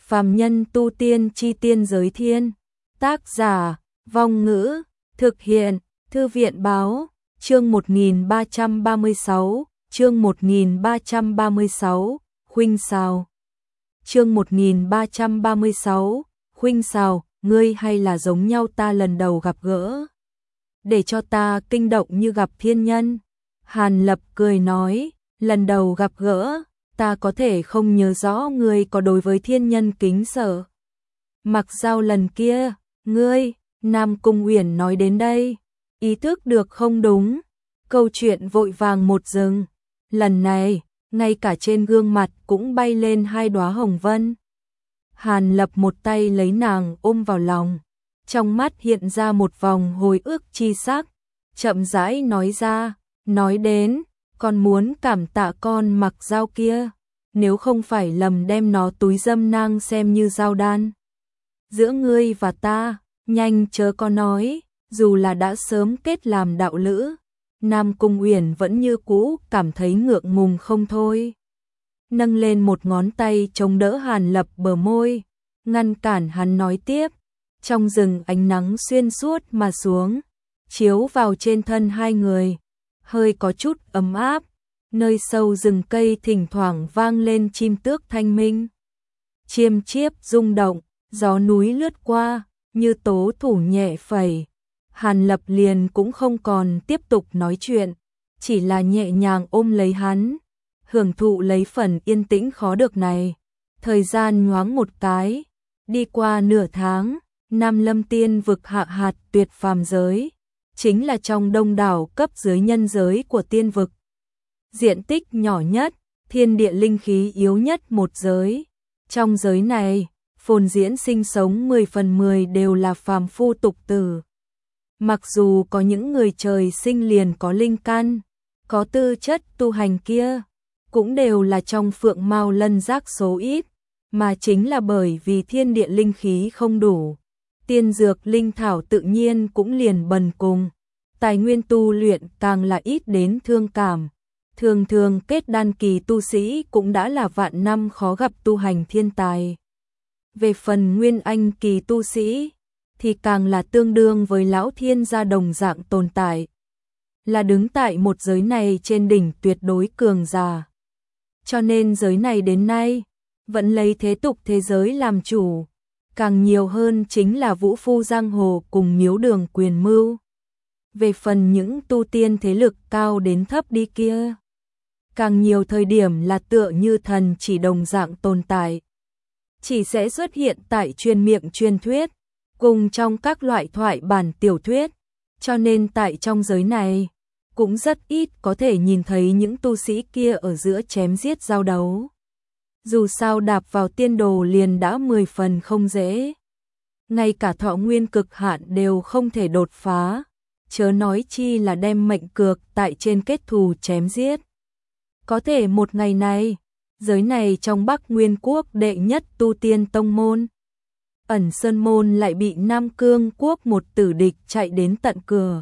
Phàm nhân tu tiên chi tiên giới thiên. Tác giả, Vong Ngữ, thực hiện, Thư viện báo, chương 1336, chương 1336, Khuynh Sào. Chương 1336, Khuynh Sào, ngươi hay là giống nhau ta lần đầu gặp gỡ. Để cho ta kinh động như gặp thiên nhân. Hàn Lập cười nói, lần đầu gặp gỡ, ta có thể không nhớ rõ ngươi có đối với thiên nhân kính sợ. Mặc Dao lần kia, ngươi, Nam Cung Uyển nói đến đây, ý thức được không đúng, câu chuyện vội vàng một dừng. Lần này, ngay cả trên gương mặt cũng bay lên hai đóa hồng vân. Hàn Lập một tay lấy nàng ôm vào lòng, trong mắt hiện ra một vòng hồi ức chi sắc, chậm rãi nói ra, nói đến, con muốn cảm tạ con Mặc Dao kia, nếu không phải lầm đem nó túi dâm nang xem như dao đan. Giữa ngươi và ta, nhanh chớ có nói, dù là đã sớm kết làm đạo lữ, Nam Cung Uyển vẫn như cũ cảm thấy ngượng ngùng không thôi. Nâng lên một ngón tay chống đỡ Hàn Lập bờ môi, ngăn cản hắn nói tiếp. Trong rừng ánh nắng xuyên suốt mà xuống, chiếu vào trên thân hai người, hơi có chút ấm áp. Nơi sâu rừng cây thỉnh thoảng vang lên chim tước thanh minh. Chiêm chiếp rung động, gió núi lướt qua, như tố thủ nhẹ phẩy. Hàn Lập liền cũng không còn tiếp tục nói chuyện, chỉ là nhẹ nhàng ôm lấy hắn, hưởng thụ lấy phần yên tĩnh khó được này. Thời gian nhoáng một cái, đi qua nửa tháng, Nam Lâm Tiên vực hạ hạt tuyệt phàm giới, chính là trong đông đảo cấp dưới nhân giới của tiên vực. Diện tích nhỏ nhất, thiên địa linh khí yếu nhất một giới. Trong giới này, phồn diễn sinh sống 10 phần 10 đều là phàm phu tục tử. Mặc dù có những người trời sinh liền có linh căn, có tư chất tu hành kia, cũng đều là trong phượng mao lân giác số ít, mà chính là bởi vì thiên địa linh khí không đủ. Tiên dược linh thảo tự nhiên cũng liền bần cùng, tài nguyên tu luyện càng là ít đến thương cảm. Thường thường kết đan kỳ tu sĩ cũng đã là vạn năm khó gặp tu hành thiên tài. Về phần nguyên anh kỳ tu sĩ, thì càng là tương đương với lão thiên gia đồng dạng tồn tại. Là đứng tại một giới này trên đỉnh tuyệt đối cường giả. Cho nên giới này đến nay, vẫn lấy thế tục thế giới làm chủ. Càng nhiều hơn chính là vũ phu giang hồ cùng miếu đường quyền mưu. Về phần những tu tiên thế lực cao đến thấp đi kia, càng nhiều thời điểm là tựa như thần chỉ đồng dạng tồn tại. Chỉ sẽ xuất hiện tại truyền miệng truyền thuyết, cùng trong các loại thoại bản tiểu thuyết. Cho nên tại trong giới này, cũng rất ít có thể nhìn thấy những tu sĩ kia ở giữa chém giết giao đấu. Dù sao đạp vào tiên đồ liền đã 10 phần không dễ. Ngay cả thọ nguyên cực hạn đều không thể đột phá, chớ nói chi là đem mệnh cược tại trên kết thù chém giết. Có thể một ngày này, giới này trong Bắc Nguyên Quốc đệ nhất tu tiên tông môn, Ẩn Sơn Môn lại bị Nam Cương Quốc một tử địch chạy đến tận cửa.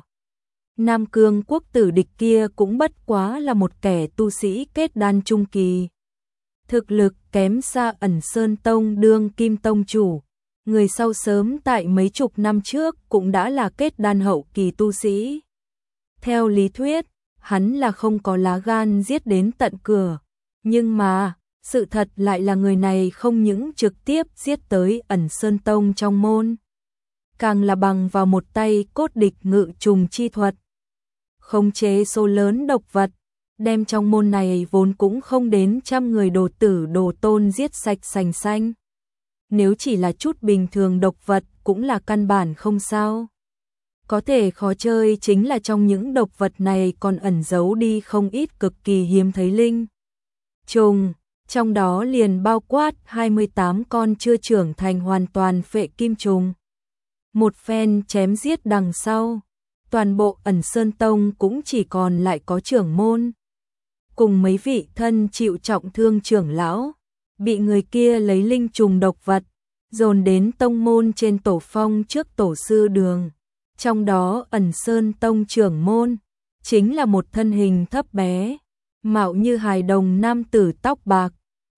Nam Cương Quốc tử địch kia cũng bất quá là một kẻ tu sĩ kết đan trung kỳ. Thực lực kém xa Ẩn Sơn Tông đương kim tông chủ. Người sau sớm tại mấy chục năm trước cũng đã là kết đan hậu kỳ tu sĩ. Theo lý thuyết, hắn là không có lá gan giết đến tận cửa. Nhưng mà, sự thật lại là người này không những trực tiếp giết tới Ẩn Sơn Tông trong môn, càng là bằng vào một tay cốt địch ngự trùng chi thuật, khống chế số lớn độc vật, đem trong môn này vốn cũng không đến trăm người đồ tử đồ tôn giết sạch sành xanh. Nếu chỉ là chút bình thường độc vật cũng là căn bản không sao. Có thể khó chơi chính là trong những độc vật này còn ẩn giấu đi không ít cực kỳ hiếm thấy linh trùng, trong đó liền bao quát 28 con chưa trưởng thành hoàn toàn phệ kim trùng. Một phen chém giết đằng sau, toàn bộ Ẩn Sơn Tông cũng chỉ còn lại có trưởng môn cùng mấy vị thân chịu trọng thương trưởng lão, bị người kia lấy linh trùng độc vật dồn đến tông môn trên tổ phong trước tổ sư đường. Trong đó Ẩn Sơn Tông trưởng môn chính là một thân hình thấp bé, mạo như hài đồng nam tử tóc bạc,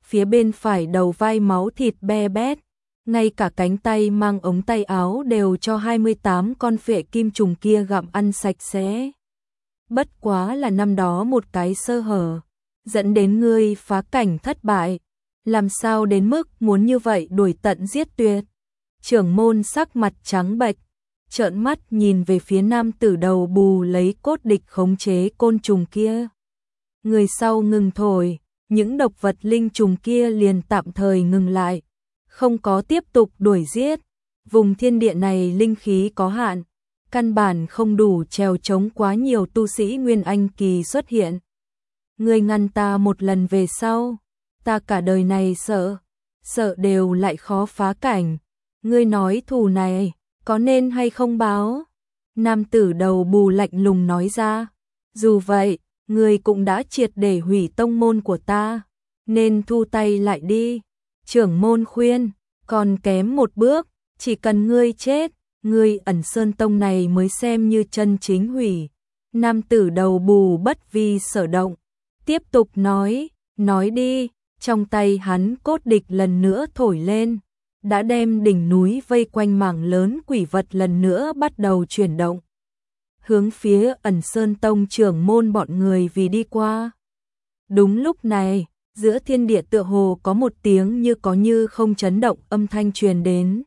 phía bên phải đầu vai máu thịt be bét, ngay cả cánh tay mang ống tay áo đều cho 28 con phệ kim trùng kia gặm ăn sạch sẽ. Bất quá là năm đó một cái sơ hở, dẫn đến ngươi phá cảnh thất bại, làm sao đến mức muốn như vậy đuổi tận giết tuyệt. Trưởng môn sắc mặt trắng bệch, trợn mắt nhìn về phía nam tử đầu bù lấy cốt địch khống chế côn trùng kia. Người sau ngừng thổi, những độc vật linh trùng kia liền tạm thời ngừng lại, không có tiếp tục đuổi giết. Vùng thiên địa này linh khí có hạn, căn bản không đủ trèo chống quá nhiều tu sĩ Nguyên Anh kỳ xuất hiện. Ngươi ngăn ta một lần về sau, ta cả đời này sợ đều lại khó phá cảnh. Ngươi nói thù này, có nên hay không báo? Nam tử đầu bù lạnh lùng nói ra. Dù vậy, ngươi cũng đã triệt để hủy tông môn của ta, nên thu tay lại đi. Trưởng môn khuyên, còn kém một bước, chỉ cần ngươi chết, ngươi Ẩn Sơn Tông này mới xem như chân chính hủy. Nam tử đầu bù bất vi sở động, tiếp tục nói đi. Trong tay hắn cốt địch lần nữa thổi lên, đã đem đỉnh núi vây quanh mảng lớn quỷ vật lần nữa bắt đầu chuyển động, hướng phía Ẩn Sơn Tông trưởng môn bọn người vì đi qua. Đúng lúc này, giữa thiên địa tựa hồ có một tiếng như có như không chấn động âm thanh truyền đến.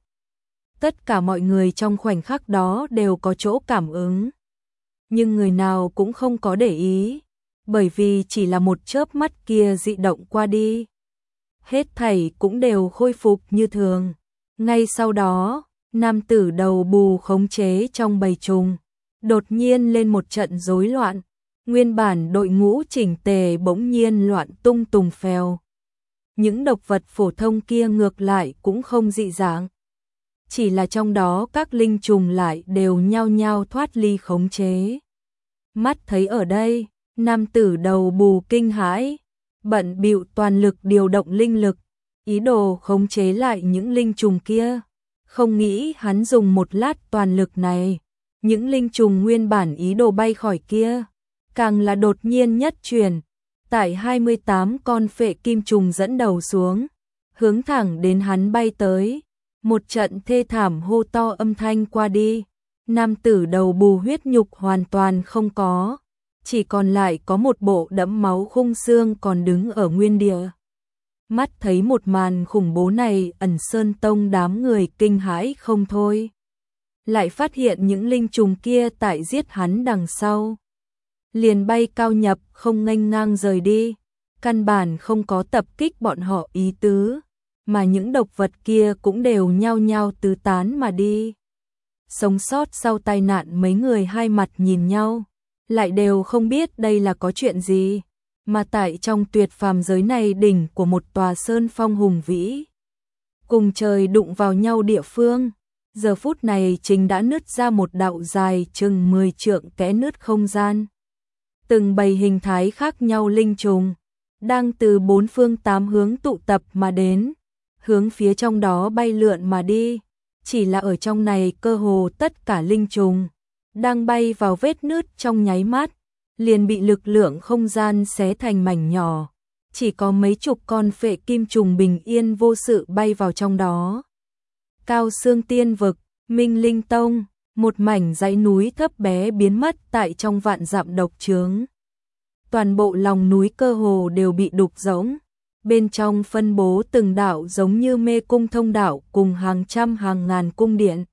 Tất cả mọi người trong khoảnh khắc đó đều có chỗ cảm ứng, nhưng người nào cũng không có để ý, bởi vì chỉ là một chớp mắt kia dị động qua đi, hết thảy cũng đều khôi phục như thường. Ngay sau đó, nam tử đầu bù khống chế trong bầy trùng, đột nhiên lên một trận rối loạn, nguyên bản đội ngũ chỉnh tề bỗng nhiên loạn tung tùng phèo. Những độc vật phổ thông kia ngược lại cũng không dị dạng, chỉ là trong đó các linh trùng lại đều nhao nhao thoát ly khống chế. Mắt thấy ở đây, nam tử đầu bù kinh hãi, bận bịu toàn lực điều động linh lực, ý đồ khống chế lại những linh trùng kia. Không nghĩ hắn dùng một lát toàn lực này, những linh trùng nguyên bản ý đồ bay khỏi kia, càng là đột nhiên nhất chuyển, tại 28 con phệ kim trùng dẫn đầu xuống, hướng thẳng đến hắn bay tới. Một trận thê thảm hô to âm thanh qua đi, nam tử đầu bù huyết nhục hoàn toàn không có, chỉ còn lại có một bộ đẫm máu khung xương còn đứng ở nguyên địa. Mắt thấy một màn khủng bố này, Ẩn Sơn Tông đám người kinh hãi không thôi. Lại phát hiện những linh trùng kia tại giết hắn đằng sau, liền bay cao nhập không nghênh ngang rời đi, căn bản không có tập kích bọn họ ý tứ, mà những độc vật kia cũng đều nhao nhao tứ tán mà đi. Sống sót sau tai nạn mấy người hai mặt nhìn nhau, lại đều không biết đây là có chuyện gì, mà tại trong tuyệt phàm giới này đỉnh của một tòa sơn phong hùng vĩ, cùng trời đụng vào nhau địa phương, giờ phút này chính đã nứt ra một đạo dài chừng 10 trượng kẽ nứt không gian. Từng bầy hình thái khác nhau linh trùng, đang từ bốn phương tám hướng tụ tập mà đến, hướng phía trong đó bay lượn mà đi. Chỉ là ở trong này cơ hồ tất cả linh trùng đang bay vào vết nứt trong nháy mắt, liền bị lực lượng không gian xé thành mảnh nhỏ. Chỉ có mấy chục con phệ kim trùng bình yên vô sự bay vào trong đó. Cao Xương Tiên Vực, Minh Linh Tông, một mảnh dãy núi thấp bé biến mất tại trong vạn dặm độc trướng. Toàn bộ lòng núi cơ hồ đều bị đục rỗng, bên trong phân bố từng đạo giống như mê cung thông đạo cùng hàng trăm hàng ngàn cung điện.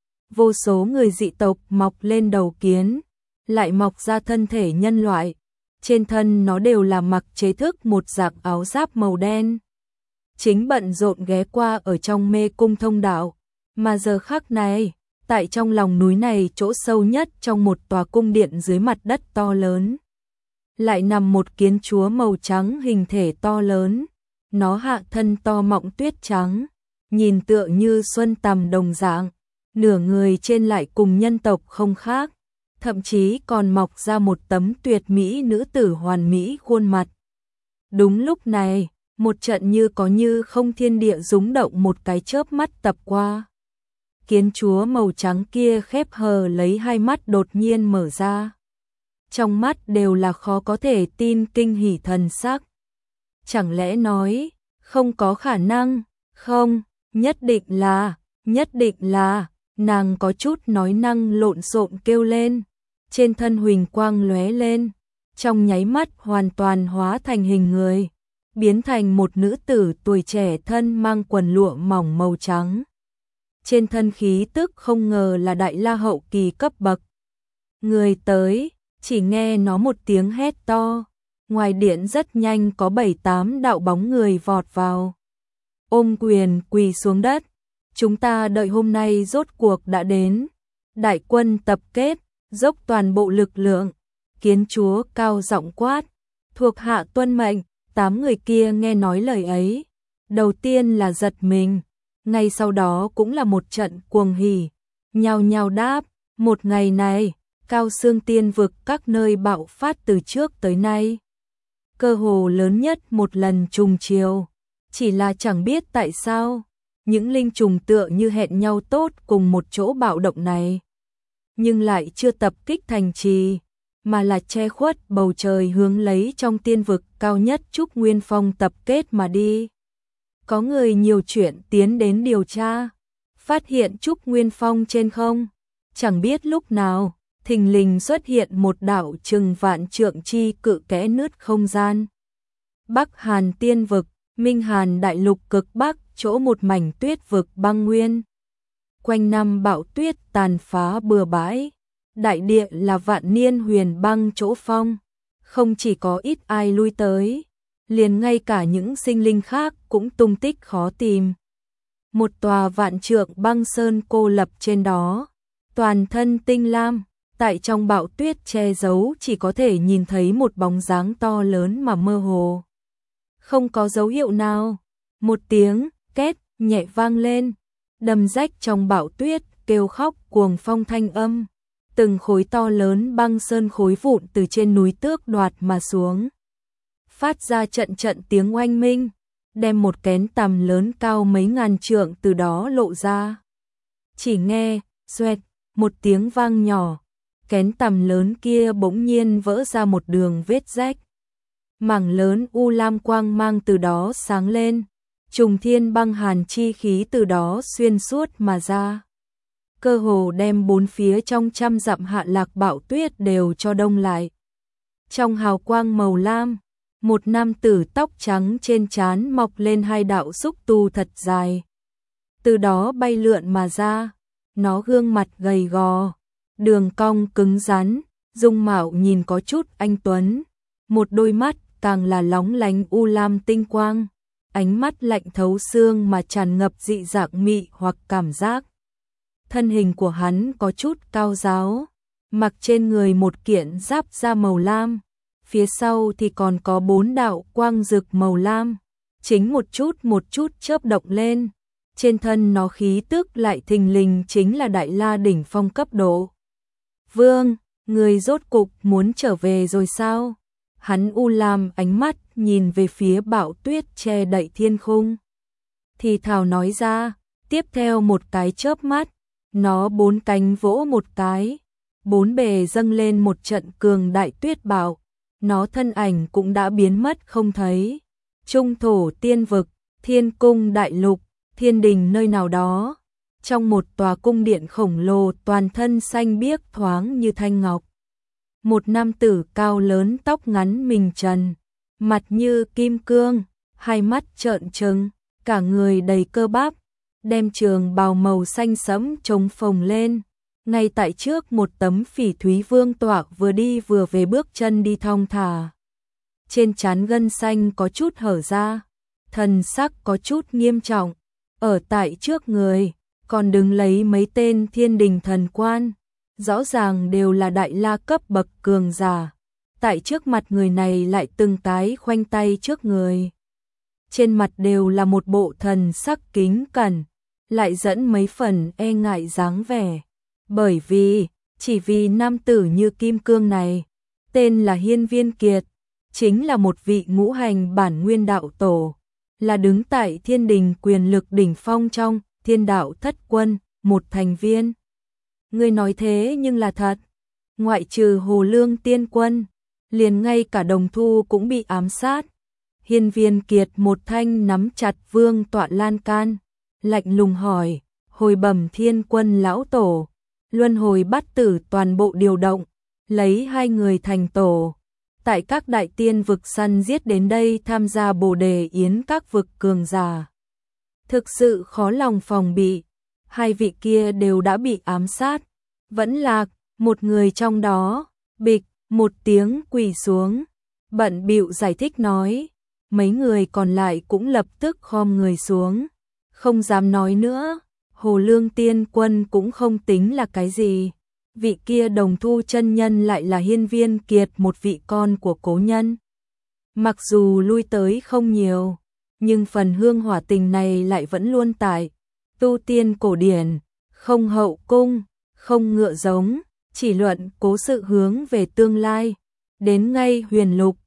Vô số người dị tộc mọc lên đầu kiến, lại mọc ra thân thể nhân loại, trên thân nó đều là mặc chế thức một dạng áo giáp màu đen. Chính bận rộn ghé qua ở trong mê cung thông đạo, mà giờ khắc này, tại trong lòng núi này chỗ sâu nhất trong một tòa cung điện dưới mặt đất to lớn, lại nằm một kiến chúa màu trắng hình thể to lớn, nó hạ thân to mọng tuyết trắng, nhìn tựa như xuân tằm đồng dạng, nửa người trên lại cùng nhân tộc không khác, thậm chí còn mọc ra một tấm tuyệt mỹ nữ tử hoàn mỹ khuôn mặt. Đúng lúc này, một trận như có như không thiên địa rúng động một cái chớp mắt tập qua. Kiến chúa màu trắng kia khép hờ lấy hai mắt đột nhiên mở ra. Trong mắt đều là khó có thể tin kinh hỉ thần sắc. Chẳng lẽ nói, Không có khả năng, không, nhất định là, nàng có chút nói năng lộn xộn kêu lên, trên thân huỳnh quang lóe lên, trong nháy mắt hoàn toàn hóa thành hình người, biến thành một nữ tử tuổi trẻ thân mang quần lụa mỏng màu trắng. Trên thân khí tức không ngờ là đại la hậu kỳ cấp bậc. Người tới, chỉ nghe nó một tiếng hét to, ngoài điện rất nhanh có 7-8 đạo bóng người vọt vào. Ôm quyền quỳ xuống đất, chúng ta đợi hôm nay rốt cuộc đã đến. Đại quân tập kết, dốc toàn bộ lực lượng, kiến chúa cao giọng quát, thuộc hạ tuân mệnh. 8 người kia nghe nói lời ấy, đầu tiên là giật mình, ngay sau đó cũng là một trận cuồng hỉ, nhao nhao đáp, một ngày này, Cao Xương Tiên vực các nơi bạo phát từ trước tới nay. Cơ hồ lớn nhất một lần trùng chiều, chỉ là chẳng biết tại sao, những linh trùng tựa như hẹn nhau tốt cùng một chỗ bạo động này, nhưng lại chưa tập kích thành trì, mà là che khuất bầu trời hướng lấy trong tiên vực cao nhất Trúc Nguyên Phong tập kết mà đi. Có người nhiều chuyện tiến đến điều tra, phát hiện Trúc Nguyên Phong trên không, chẳng biết lúc nào, thình lình xuất hiện một đạo chừng vạn trượng chi cự kẽ nứt không gian. Bắc Hàn tiên vực, Minh Hàn đại lục cực bắc, chỗ một mảnh tuyết vực băng nguyên. Quanh năm bão tuyết tàn phá bừa bãi, đại địa là vạn niên huyền băng chỗ phong, không chỉ có ít ai lui tới, liền ngay cả những sinh linh khác cũng tung tích khó tìm. Một tòa vạn trượng băng sơn cô lập trên đó, toàn thân tinh lam, tại trong bão tuyết che giấu chỉ có thể nhìn thấy một bóng dáng to lớn mà mơ hồ. Không có dấu hiệu nào, một tiếng két nhẹ vang lên, đầm rách trong bão tuyết kêu khóc cuồng phong thanh âm. Từng khối to lớn băng sơn khối vụn từ trên núi tước đoạt mà xuống, phát ra trận trận tiếng oanh minh, đem một kén tằm lớn cao mấy ngàn trượng từ đó lộ ra. Chỉ nghe, xoẹt, một tiếng vang nhỏ, kén tằm lớn kia bỗng nhiên vỡ ra một đường vết rách. Mảng lớn u lam quang mang từ đó sáng lên, trùng thiên băng hàn chi khí từ đó xuyên suốt mà ra. Cơ hồ đem bốn phía trong trăm dặm hạ lạc bão tuyết đều cho đông lại. Trong hào quang màu lam, một nam tử tóc trắng trên trán mọc lên hai đạo xúc tu thật dài. Từ đó bay lượn mà ra, nó gương mặt gầy gò, đường cong cứng rắn, dung mạo nhìn có chút anh tuấn, một đôi mắt càng là lóng lánh u lam tinh quang, ánh mắt lạnh thấu xương mà tràn ngập dị dạng mị hoặc cảm giác. Thân hình của hắn có chút cao ráo, mặc trên người một kiện giáp da màu lam, phía sau thì còn có 4 đạo quang rực màu lam, chính một chút chớp động lên. Trên thân nó khí tức lại thình lình chính là đại la đỉnh phong cấp độ. Vương, người rốt cục muốn trở về rồi sao? Hắn u lam ánh mắt nhìn về phía bão tuyết che đậy thiên khung, thì thào nói ra, tiếp theo một cái chớp mắt, nó 4 cánh vỗ một cái, 4 bề dâng lên một trận cường đại tuyết bão, nó thân ảnh cũng đã biến mất không thấy. Trung thổ tiên vực, thiên cung đại lục, thiên đình nơi nào đó, trong một tòa cung điện khổng lồ toàn thân xanh biếc thoáng như thanh ngọc. Một nam tử cao lớn tóc ngắn mình trần, mặt như kim cương, hai mắt trợn trừng, cả người đầy cơ bắp, đem trường bào màu xanh sẫm trống phồng lên. Ngay tại trước một tấm phỉ thúy vương tọa vừa đi vừa về bước chân đi thong thả. Trên trán gân xanh có chút hở ra, thần sắc có chút nghiêm trọng. Ở tại trước người, còn đứng lấy mấy tên thiên đình thần quan, rõ ràng đều là đại la cấp bậc cường giả. Tại trước mặt người này lại từng cái khoanh tay trước người. Trên mặt đều là một bộ thần sắc kính cẩn, lại dẫn mấy phần e ngại dáng vẻ. Bởi vì, chỉ vì nam tử như kim cương này, tên là Hiên Viên Kiệt, chính là một vị ngũ hành bản nguyên đạo tổ, là đứng tại thiên đình quyền lực đỉnh phong trong thiên đạo thất quân, một thành viên. Người nói thế nhưng là thật, ngoại trừ Hồ Lương Tiên Quân, liền ngay cả Đồng Thu cũng bị ám sát. Hiên Viên Kiệt một thanh nắm chặt vương tọa lan can, lạnh lùng hỏi, hồi bẩm Thiên Quân lão tổ, luân hồi bát tử toàn bộ điều động, lấy 2 người thành tổ. Tại các đại tiên vực săn giết đến đây tham gia bồ đề yến các vực cường giả. Thực sự khó lòng phòng bị, 2 vị kia đều đã bị ám sát, vẫn lạc, một người trong đó, bịch, một tiếng quỳ xuống, bận bịu giải thích nói, mấy người còn lại cũng lập tức khom người xuống, không dám nói nữa, Hồ Lương Tiên Quân cũng không tính là cái gì. Vị kia Đồng Thu chân nhân lại là Hiên Viên Kiệt, một vị con của cố nhân. Mặc dù lui tới không nhiều, nhưng phần hương hỏa tình này lại vẫn luôn tại. Tu tiên cổ điển, không hậu cung, không ngựa giống, chỉ luận cố sự hướng về tương lai. Đến ngay huyền lục,